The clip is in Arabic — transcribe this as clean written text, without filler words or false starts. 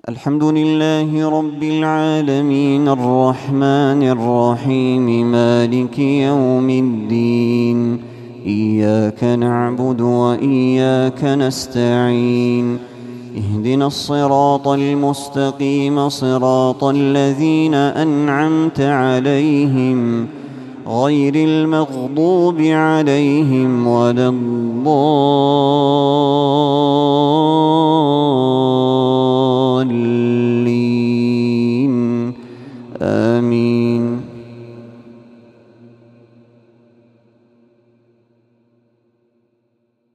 الحمد لله رب العالمين الرحمن الرحيم مالك يوم الدين. إياك نعبد وإياك نستعين. اهدنا الصراط المستقيم صراط الذين أنعمت عليهم غير المغضوب عليهم ولا الضالين.